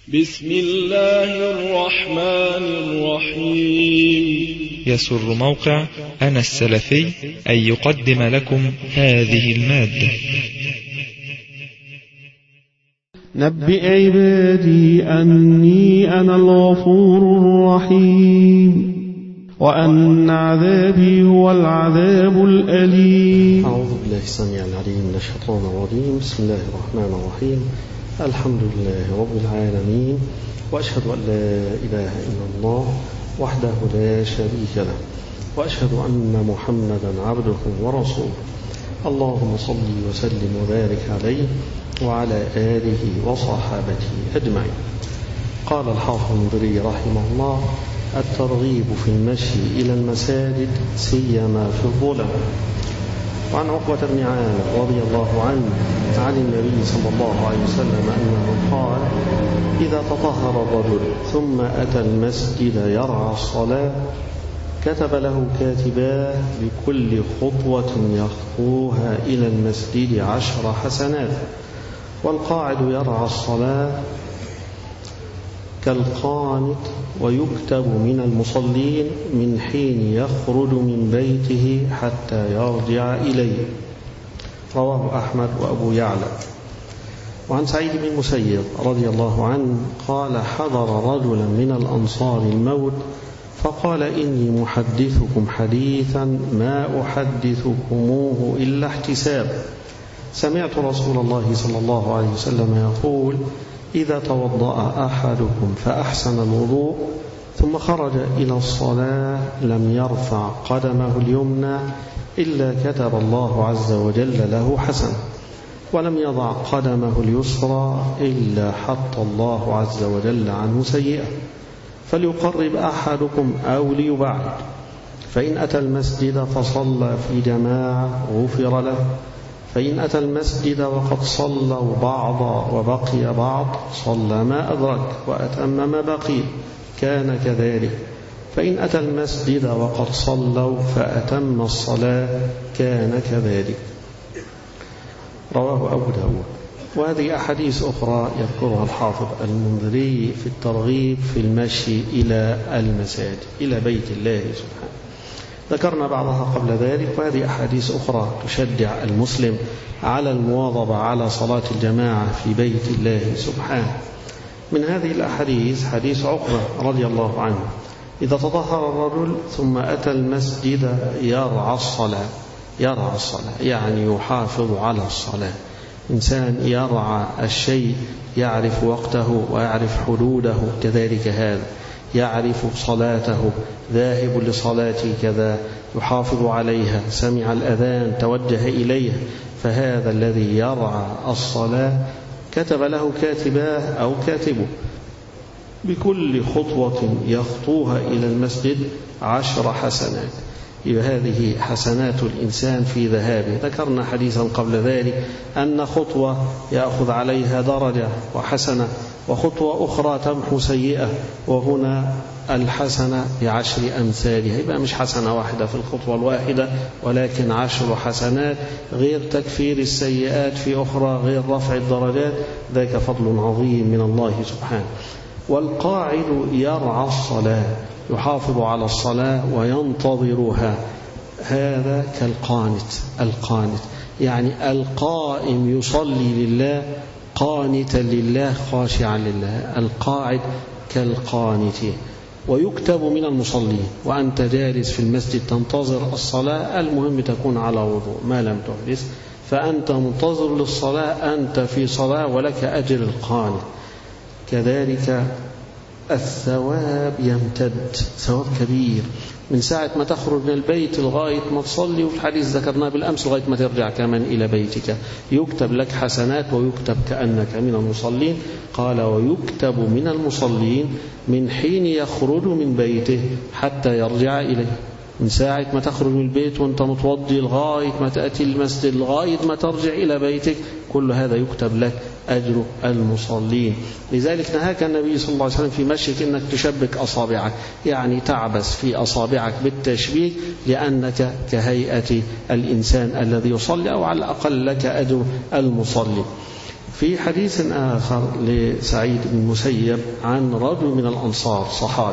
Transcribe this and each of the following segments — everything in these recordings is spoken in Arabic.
بسم الله الرحمن الرحيم. يسر موقع أنا السلفي أن يقدم لكم هذه المادة. نبئ عبادي أني أنا الغفور الرحيم وأن عذابي هو العذاب الأليم. أعوذ بالله السميع العليم من الشيطان الرجيم. بسم الله الرحمن الرحيم. الحمد لله رب العالمين، وأشهد أن لا إله إلا الله وحده لا شريك له، وأشهد أن محمدا عبده ورسوله. اللهم صل وسلم وبارك عليه وعلى آله وصحابته أجمعين. قال الحافظ المنذري رحمه الله: الترغيب في المشي إلى المساجد سيما في الظلم. وعن عقبة بن عامر رضي الله عنه عن النبي صلى الله عليه وسلم أنه قال: إذا تطهر الرجل ثم أتى المسجد يرعى الصلاة كتب له كاتباه بكل خطوة يخطوها إلى المسجد 10 حسنات، والقاعد يرعى الصلاة كالقانت، ويكتب من المصلين من حين يخرج من بيته حتى يرجع إليه. رواه أحمد وأبو يعلى. وعن سعيد بن المسيب رضي الله عنه قال: حضر رجلا من الأنصار الموت فقال: إني محدثكم حديثا ما أحدثكموه إلا احتساب. سمعت رسول الله صلى الله عليه وسلم يقول: إذا توضأ أحدكم فأحسن الوضوء ثم خرج إلى الصلاة لم يرفع قدمه اليمنى إلا كتب الله عز وجل له حسنة، ولم يضع قدمه اليسرى إلا حط الله عز وجل عنه سيئة. فليقرب أحدكم أو ليبعد، فإن أتى المسجد فصلى في جماعة غفر له، فإن أتى المسجد وقد صلوا بعضا وبقي بعض صلى ما أدرك وأتم ما بقي كان كذلك، فإن أتى المسجد وقد صلوا فأتم الصلاة كان كذلك. رواه أبو داود. وهذه أحاديث أخرى يذكرها الحافظ المنذري في الترغيب في المشي إلى المساجد إلى بيت الله سبحانه. ذكرنا بعضها قبل ذلك، وهذه أحاديث أخرى تشجع المسلم على المواظبة على صلاة الجماعة في بيت الله سبحانه. من هذه الأحاديث حديث عقبة رضي الله عنه: إذا تطهر الرجل ثم أتى المسجد يرعى الصلاة يعني يحافظ على الصلاة. إنسان يرعى الشيء يعرف وقته ويعرف حدوده، كذلك هذا يعرف صلاته، ذاهب لصلاته كذا يحافظ عليها، سمع الأذان توجه إليها. فهذا الذي يرعى الصلاة كتب له كاتباه أو كاتبه بكل خطوة يخطوها إلى المسجد 10 حسنات. هذه حسنات الإنسان في ذهابه. ذكرنا حديثا قبل ذلك أن خطوة يأخذ عليها درجة وحسنة، وخطوة أخرى تمحو سيئة، وهنا الحسنة ب10 أمثالها. يبقى مش حسنة واحدة في الخطوة الواحدة، ولكن 10 حسنات، غير تكفير السيئات في أخرى، غير رفع الدرجات. ذاك فضل عظيم من الله سبحانه. والقاعد يرعى الصلاة يحافظ على الصلاة وينتظرها، هذا القانت يعني القائم يصلي لله قانتا لله خاشعا لله. القاعد كالقانت. ويكتب من المصلين، وأنت جالس في المسجد تنتظر الصلاة، المهم تكون على وضوء ما لم تحدث، فأنت منتظر للصلاة، أنت في صلاة ولك أجر القانت. كذلك الثواب يمتد، ثواب كبير من ساعة ما تخرج من البيت لغاية ما تصلي، وفي الحديث ذكرناه بالأمس لغاية ما ترجع كمان إلى بيتك يكتب لك حسنات، ويكتب كأنك من المصلين. قال: ويكتب من المصلين من حين يخرج من بيته حتى يرجع إليه. من ساعة ما تخرج من البيت وانت متوضي لغاية ما تأتي المسجد لغاية ما ترجع إلى بيتك، كل هذا يكتب لك أجر المصلين. لذلك نهاك النبي صلى الله عليه وسلم في مشيك أنك تشبك أصابعك، يعني تعبس في أصابعك بالتشبيك، لأنك كهيئة الإنسان الذي يصلي، أو على الأقل لك أجر المصلي. في حديث آخر لسعيد بن المسيب عن رجل من الأنصار صحابي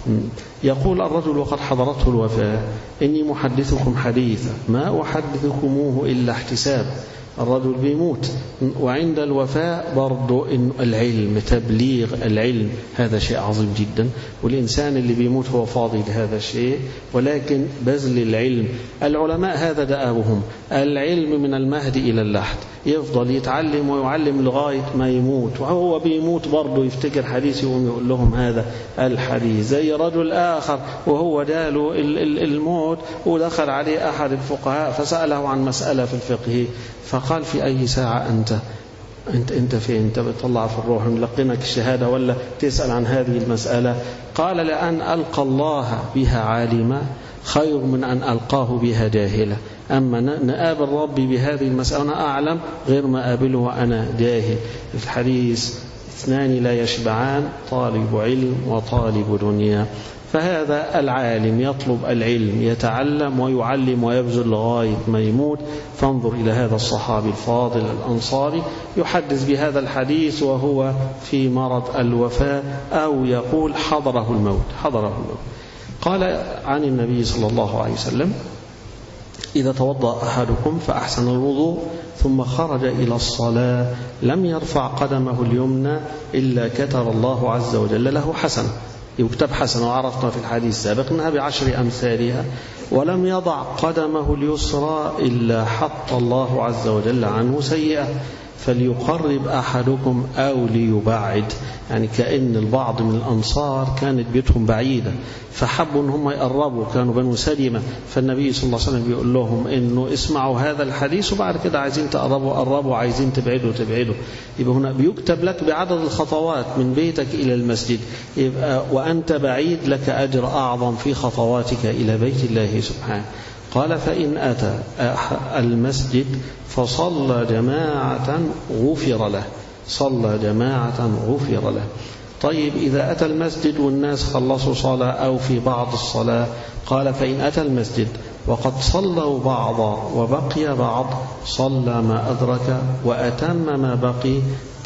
يقول الرجل وقد حضرته الوفاة: إني محدثكم حديثا ما أحدثكموه إلا احتساب. الرجل بيموت وعند الوفاة برضو إن العلم، تبليغ العلم، هذا شيء عظيم جدا، والإنسان اللي بيموت هو فاضي لهذا الشيء، ولكن بذل العلم. العلماء هذا دأبهم، العلم من المهد إلى اللحد، يفضل يتعلم ويعلم لغاية ما يموت، وهو بيموت برضو يفتكر حديث يقوم يقول لهم هذا الحديث. زي رجل آخر وهو جاله الموت ودخل عليه أحد الفقهاء فسأله عن مسألة في الفقه، فقال: في أي ساعة أنت فين؟ أنت بتطلع في الروح نلقنك الشهادة ولا تسأل عن هذه المسألة؟ قال: لأن ألقى الله بها عالما خير من أن ألقاه بها جاهلا. أما نقابل ربي بهذه المسألة أنا أعلم غير ما أقابله وأنا جاهل. في الحديث: اثنان لا يشبعان، طالب علم وطالب دنيا. فهذا العالم يطلب العلم، يتعلم ويعلم ويبذل لغاية ما يموت. فانظر إلى هذا الصحابي الفاضل الأنصاري يحدث بهذا الحديث وهو في مرض الوفاة، أو يقول حضره الموت. قال عن النبي صلى الله عليه وسلم: إذا توضأ أحدكم فأحسن الوضوء ثم خرج إلى الصلاة لم يرفع قدمه اليمنى إلا كتب الله عز وجل له حسنة، يكتب حسنة، وعرفنا في الحديث السابق أنها ب10 أمثالها. ولم يضع قدمه اليسرى إلا حط الله عز وجل عنه سيئة. فليقرب أحدكم أو ليبعد، يعني كأن البعض من الأنصار كانت بيتهم بعيدة فحبوا أن هم يقربوا، كانوا بنو سلمة، فالنبي صلى الله عليه وسلم بيقول لهم إنه اسمعوا هذا الحديث وبعد كده عايزين تقربوا قربوا، عايزين تبعدوا. يبقى هنا بيكتب لك بعدد الخطوات من بيتك إلى المسجد، يبقى وأنت بعيد لك أجر أعظم في خطواتك إلى بيت الله سبحانه. قال: فإن أتى المسجد فصلى جماعة غفر له. صلى جماعة غفر له. طيب إذا أتى المسجد والناس خلصوا صلاة أو في بعض الصلاة، قال: فإن أتى المسجد وقد صلوا بعضا وبقي بعض صلى ما أدرك وأتم ما بقي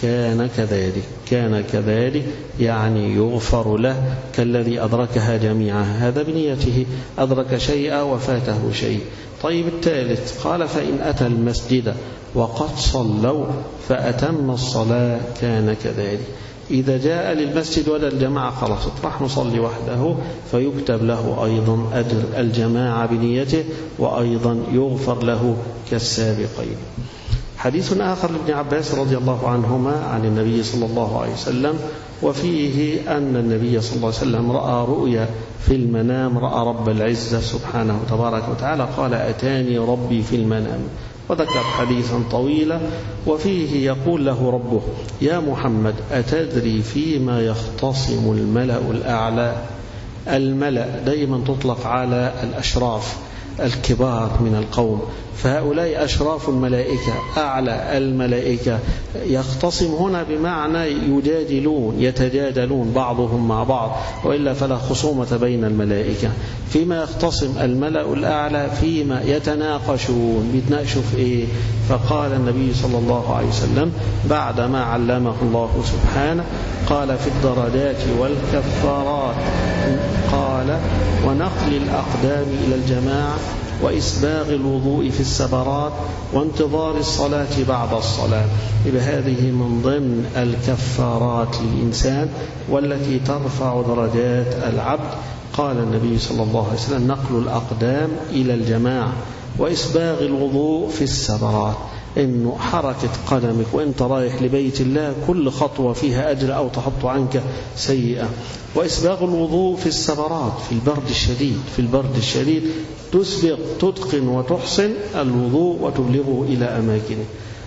كان كذلك يعني يغفر له كالذي أدركها جميعها، هذا بنيته أدرك شيئا وفاته شيء. طيب الثالث قال: فإن أتى المسجد وقد صلوا فأتم الصلاة كان كذلك. إذا جاء للمسجد ولا الجماعة خلصت راح نصلي وحده فيكتب له أيضا أجر الجماعة بنيته وأيضا يغفر له كالسابقين. حديث آخر لابن عباس رضي الله عنهما عن النبي صلى الله عليه وسلم، وفيه أن النبي صلى الله عليه وسلم رأى رؤيا في المنام، رأى رب العزة سبحانه تبارك وتعالى، قال: أتاني ربي في المنام، وذكر حديثا طويلا، وفيه يقول له ربه: يا محمد أتدري فيما يختصم الملأ الأعلى؟ الملأ دائما تطلق على الأشراف الكبار من القوم، فهؤلاء أشراف الملائكة أعلى الملائكة. يختصم هنا بمعنى يجادلون يتجادلون بعضهم مع بعض، وإلا فلا خصومة بين الملائكة. فيما يختصم الملأ الأعلى فيما يتناقشون، بيتناقشوا في إيه؟ فقال النبي صلى الله عليه وسلم بعد ما علمه الله سبحانه، قال: في الدرجات والكفارات، قال: ونقل الأقدام إلى الجماعة، وإسباغ الوضوء في السبرات، وانتظار الصلاة بعد الصلاة. إذا هذه من ضمن الكفارات للإنسان والتي ترفع درجات العبد. قال النبي صلى الله عليه وسلم: نقل الأقدام إلى الجماعة، وإسباغ الوضوء في السبرات، إنه حركة قدمك وإنت رايح لبيت الله كل خطوة فيها أجر أو تحط عنك سيئة. وإسباغ الوضوء في السبرات، في البرد الشديد تسبغ تتقن وتحسن الوضوء وتبلغه إلى أماكنه.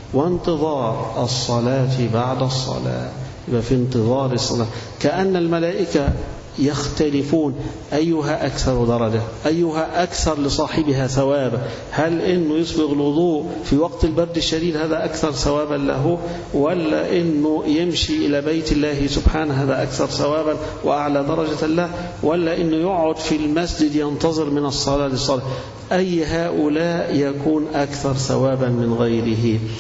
وانتظار الصلاة بعد الصلاة، يبقى في انتظار الصلاة كأن الملائكة يختلفون أيها أكثر درجة، أيها أكثر لصاحبها ثوابا. هل إنه يسبغ الوضوء في وقت البرد الشديد هذا أكثر ثوابا له، ولا إنه يمشي إلى بيت الله سبحانه هذا أكثر ثوابا وأعلى درجة له، ولا إنه يقعد في المسجد ينتظر من الصلاة للصلاة؟ أي هؤلاء يكون أكثر ثوابا من غيره؟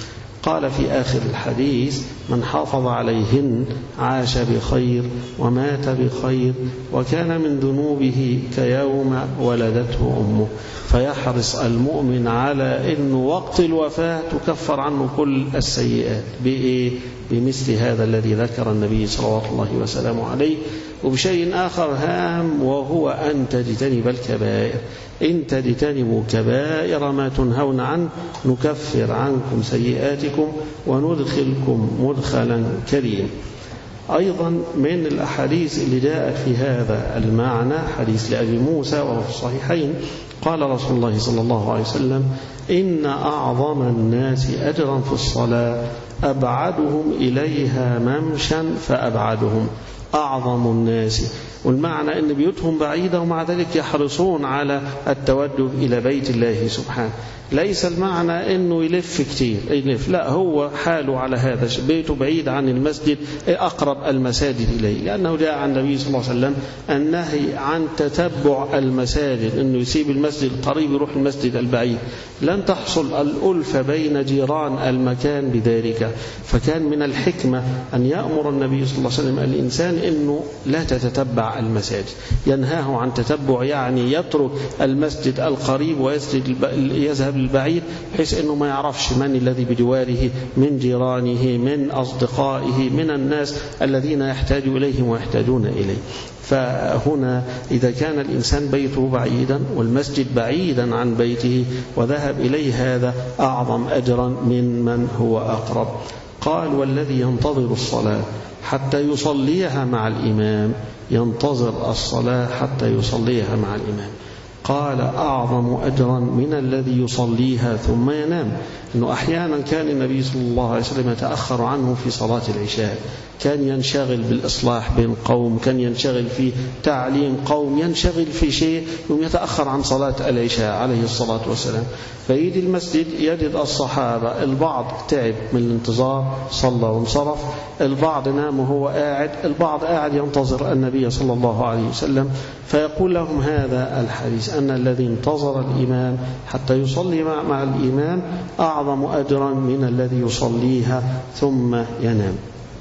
قال في آخر الحديث: من حافظ عليهن عاش بخير ومات بخير وكان من ذنوبه كيوم ولدته أمه. فيحرص المؤمن على أن وقت الوفاة تكفر عنه كل السيئات. بإيه؟ بمثل هذا الذي ذكر النبي صلوات الله وسلامه عليه. وبشيء آخر هام، وهو أن تجتنب الكبائر. إن تجتنبوا كبائر ما تنهون عنه نكفر عنكم سيئاتكم وندخلكم مدخلا كريما. أيضا من الأحاديث اللي جاءت في هذا المعنى حديث لأبي موسى وهو في الصحيحين، قال رسول الله صلى الله عليه وسلم: إن أعظم الناس أجرا في الصلاة أبعدهم إليها ممشا فأبعدهم. أعظم الناس، والمعنى أن بيوتهم بعيدة ومع ذلك يحرصون على التوجه إلى بيت الله سبحانه. ليس المعنى أنه يلف كتير، لا، هو حاله على هذا، بيته بعيد عن المسجد، أقرب المساجد إليه، لأنه جاء عن النبي صلى الله عليه وسلم النهي عن تتبع المساجد، أنه يسيب المسجد القريب يروح المسجد البعيد. لن تحصل الألفة بين جيران المكان بذلك. فكان من الحكمة أن يأمر النبي صلى الله عليه وسلم الإنسان أنه لا تتتبع المساجد، ينهاه عن تتبع، يعني يترك المسجد القريب ويذهب البعيد، بحيث أنه ما يعرفش من الذي بجواره من جيرانه من أصدقائه من الناس الذين يحتاج إليهم ويحتاجون إليه. فهنا إذا كان الإنسان بيته بعيدا والمسجد بعيدا عن بيته وذهب إليه، هذا أعظم أجرا من هو أقرب. قال: والذي ينتظر الصلاة حتى يصليها مع الإمام، ينتظر الصلاة حتى يصليها مع الإمام، قال: أعظم أجرا من الذي يصليها ثم ينام. أنه أحيانا كان النبي صلى الله عليه وسلم يتأخر عنه في صلاة العشاء، كان ينشغل بالإصلاح بين قوم، كان ينشغل في تعليم قوم، ينشغل في شيء يتأخر عن صلاة العشاء عليه الصلاة والسلام. فيجي المسجد يجد الصحابة البعض تعب من الانتظار صلى وانصرف، البعض نام وهو قاعد، البعض قاعد ينتظر النبي صلى الله عليه وسلم. فيقول لهم هذا الحديث أن الذي انتظر الإمام حتى يصلي مع الإمام أعظم أجرا من الذي يصليها ثم ينام.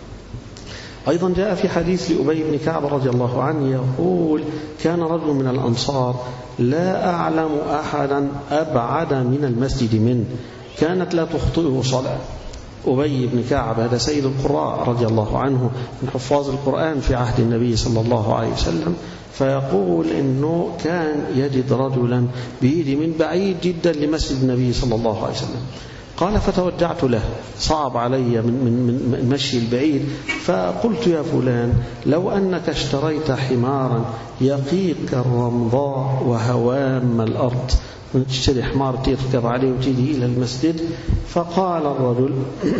أيضا جاء في حديث لأبي بن كعب رضي الله عنه يقول: كان رجل من الأنصار لا أعلم أحدا أبعد من المسجد منه، كانت لا تخطئه صلاة. أبي بن كعب هذا سيد القراء رضي الله عنه من حفاظ القرآن في عهد النبي صلى الله عليه وسلم. فيقول إنه كان يجد رجلا بيجي من بعيد جدا لمسجد النبي صلى الله عليه وسلم. قال: فتوجعت له، صعب علي من مشي البعيد، فقلت: يا فلان، لو أنك اشتريت حمارا يقيك الرمضاء وهوام الأرض، تشتري حمار تركب عليه وتيجي إلى المسجد. فقال الرجل: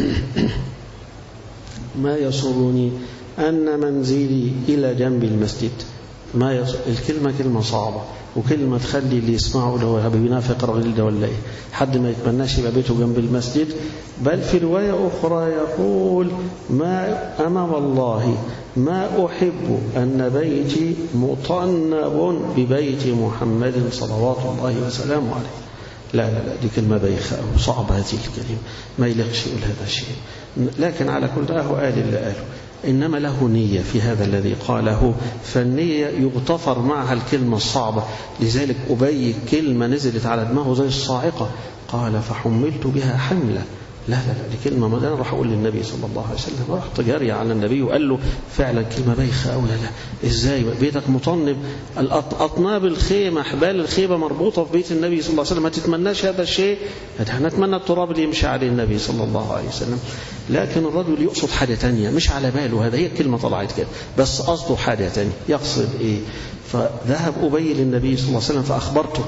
ما يسرني أن منزلي إلى جنب المسجد. الكلمة كلمة صعبة، وكلمة تخلي اللي يسمعه له بينافق الرجل ده ولا إيه، حد ما يتمناش يبقى بيته جنب المسجد. بل في رواية أخرى يقول: أما والله ما أحب أن بيتي مطنب ببيت محمد صلوات الله وسلامه عليه. لا لا لا، دي كلمة بايخة أو صعبة، هذه الكلمة ما يلقش يقول هذا الشيء. لكن على كل ده قال اللي قاله، إنما له نية في هذا الذي قاله، فالنية يغتفر معها الكلمة الصعبة. لذلك أبي كلمة نزلت على دماغه زي الصاعقة، قال: فحملت بها حملة. لا لا لا، دي كلمة، ما أنا راح أقول للنبي صلى الله عليه وسلم، رحت جاري على النبي وقال له فعلا كلمة بايخة أو لا لا، إزاي بيتك مطنب، أطناب الخيمة حبال الخيمة مربوطة في بيت النبي صلى الله عليه وسلم، ما تتمناش هذا الشيء، نتمنى التراب اللي يمشي عليه النبي صلى الله عليه وسلم. لكن الرجل يقصد حاجة تانية مش على باله، هذا هي الكلمة طلعت كده، بس قصده حاجة تانية، يقصد إيه؟ فذهب أبي للنبي صلى الله عليه وسلم فأخبرته.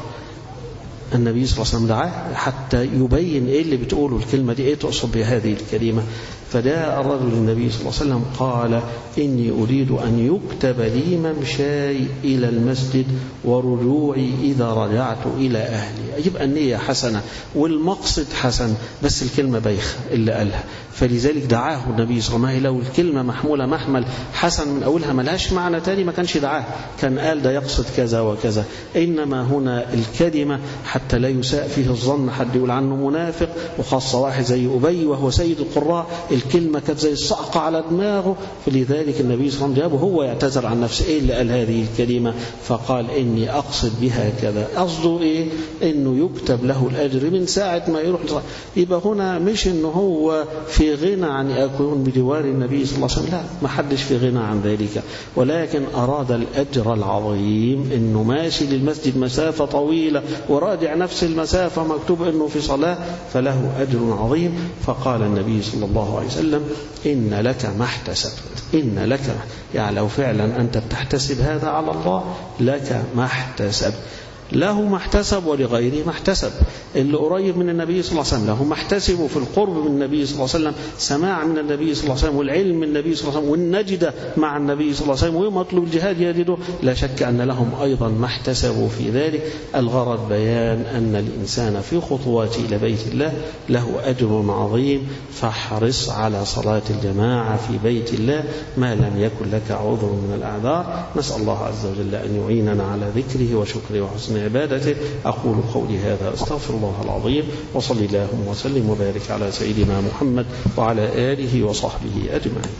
النبي صلى الله عليه وسلم دعاه حتى يبين إيه اللي بتقوله الكلمة دي، إيه تقصد بهذه الكلمة. فجاء الرجل للنبي صلى الله عليه وسلم قال إني أريد أن يكتب لي ممشاي إلى المسجد ورجوعي إذا رجعت إلى أهلي. يبقى النية حسنة والمقصد حسن، بس الكلمة بايخة اللي قالها. فلذلك دعاه النبي صلى الله عليه وسلم. لو الكلمة محمولة محمل حسن من أولها ملهاش معنى تاني ما كانش دعاه، كان قال ده يقصد كذا وكذا. إنما هنا الكلمة حتى لا يساء فيه الظن، حد يقول عنه منافق، وخاصة واحد زي أبي وهو سيد القراء الكلمة كانت زي الصعقة على دماغه. فلذلك النبي صلى الله عليه وسلم جابه هو يعتذر عن نفسه. إيه اللي قال هذه الكلمة؟ فقال إني أقصد بها كذا. قصده إيه؟ إنه يكتب له الأجر من ساعة ما يروح. يبقى هنا مش إنه هو في غنى عن يكون بجوار النبي صلى الله عليه وسلم، لا، ما حدش في غنى عن ذلك، ولكن أراد الأجر العظيم. إنه ماشي للمسجد مسافة طويلة وراجع نفس المسافة مكتوب إنه في صلاة، فله أجر عظيم. فقال النبي صلى الله عليه وسلم إن لك ما احتسبت. إن لك، يعني لو فعلا أنت بتحتسب هذا على الله لك ما احتسب. له ما احتسب ولغيره ما احتسب. اللي قريب من النبي صلى الله عليه وسلم له ما احتسبه في القرب من النبي صلى الله عليه وسلم، سماع من النبي صلى الله عليه وسلم، والعلم من النبي صلى الله عليه وسلم، والنجدة مع النبي صلى الله عليه وسلم، ومطلوب الجهاد يجده. لا شك أن لهم أيضا ما احتسبوا في ذلك. الغرض بيان أن الإنسان في خطواته إلى بيت الله له أجر عظيم. فاحرص على صلاة الجماعة في بيت الله ما لم يكن لك عذر من الأعذار. نسأل الله عز وجل أن يعيننا على ذكره وشكره وحسن عبادته. أقول قولي هذا أستغفر الله العظيم، وصلي اللهم وسلم وبارك على سيدنا محمد وعلى آله وصحبه أجمعين.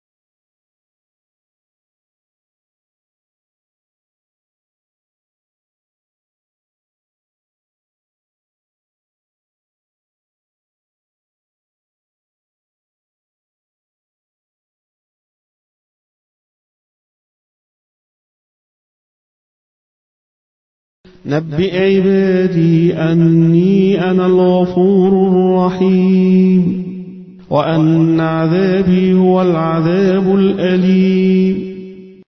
نبئ عبادي أني أنا الغفور الرحيم وأن عذابي هو العذاب الأليم.